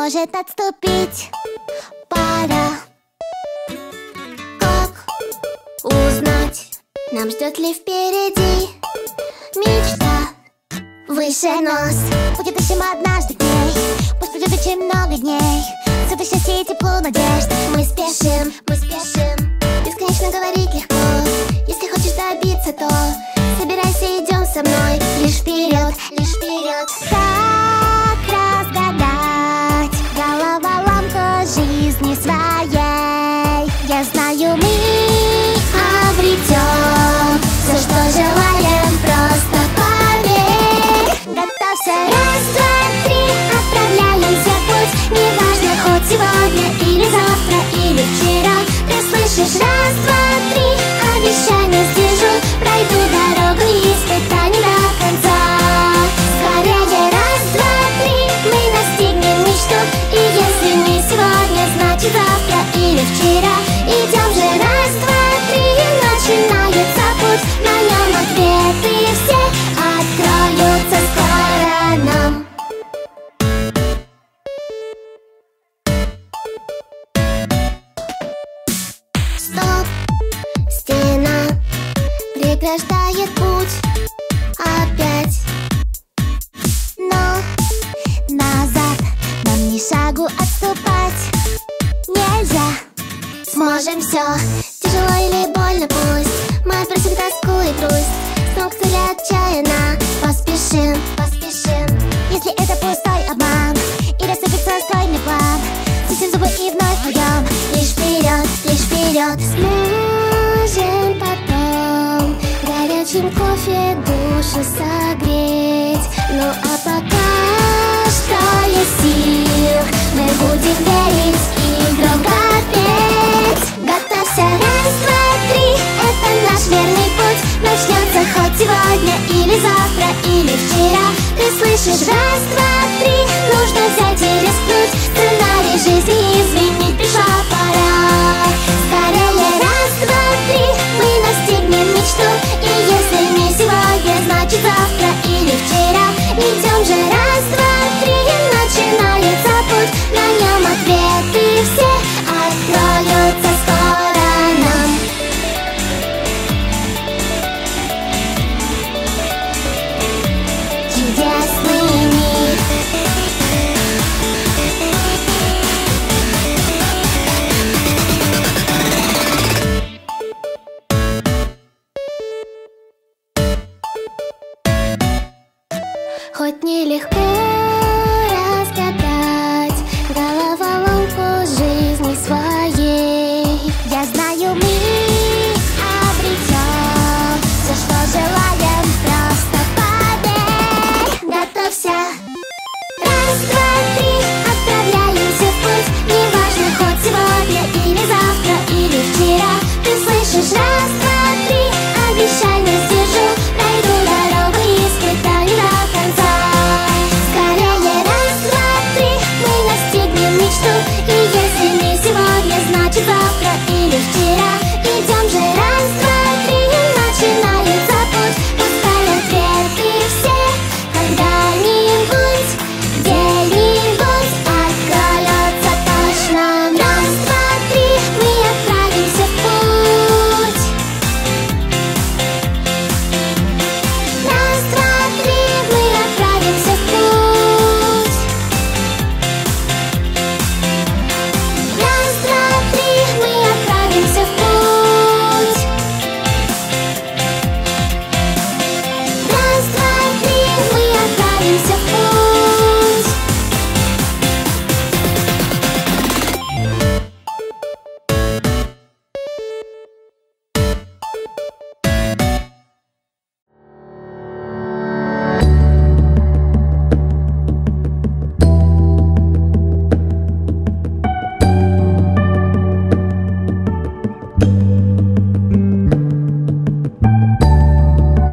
может отступить. Пора. Как узнать, нам ждет ли впереди мечта выше нос? Будет еще однажды к ней, пусть придет очень много дней. Света счастья и тепло надежд. Мы спешим, бесконечно говорить легко. Если хочешь добиться, то собирайся, идем со мной. Лишь вперед, лишь вперед. Как разгадать головоломку жизни своей? Я знаю, мы обретем все, что желаем, просто поверь. Готовься. Раз, два, три, отправляемся в путь. Неважно, хоть сегодня или завтра, или вчера. Ты слышишь? Раз, два, три, обещание сдержу. Пройду дорогу испытаний до конца. Скорее, раз, два, три, мы настигнем мечту. И если не сегодня, значит завтра или вчера. Идем же, раз, два, три, начинается путь. На нем ответы все откроются скоро нам. Стоп, стена преграждает путь опять. Но назад нам ни шагу отступать нельзя. Сможем все, тяжело или больно пусть. Мы отбросим тоску и грусть, снова к цели отчаянно поспешим. Если это пустой обман и рассыпется стройный план, стиснем зубы и вновь поем. Лишь вперед. Сможем потом горячим кофе душу согреть. Ну а пока что есть сила.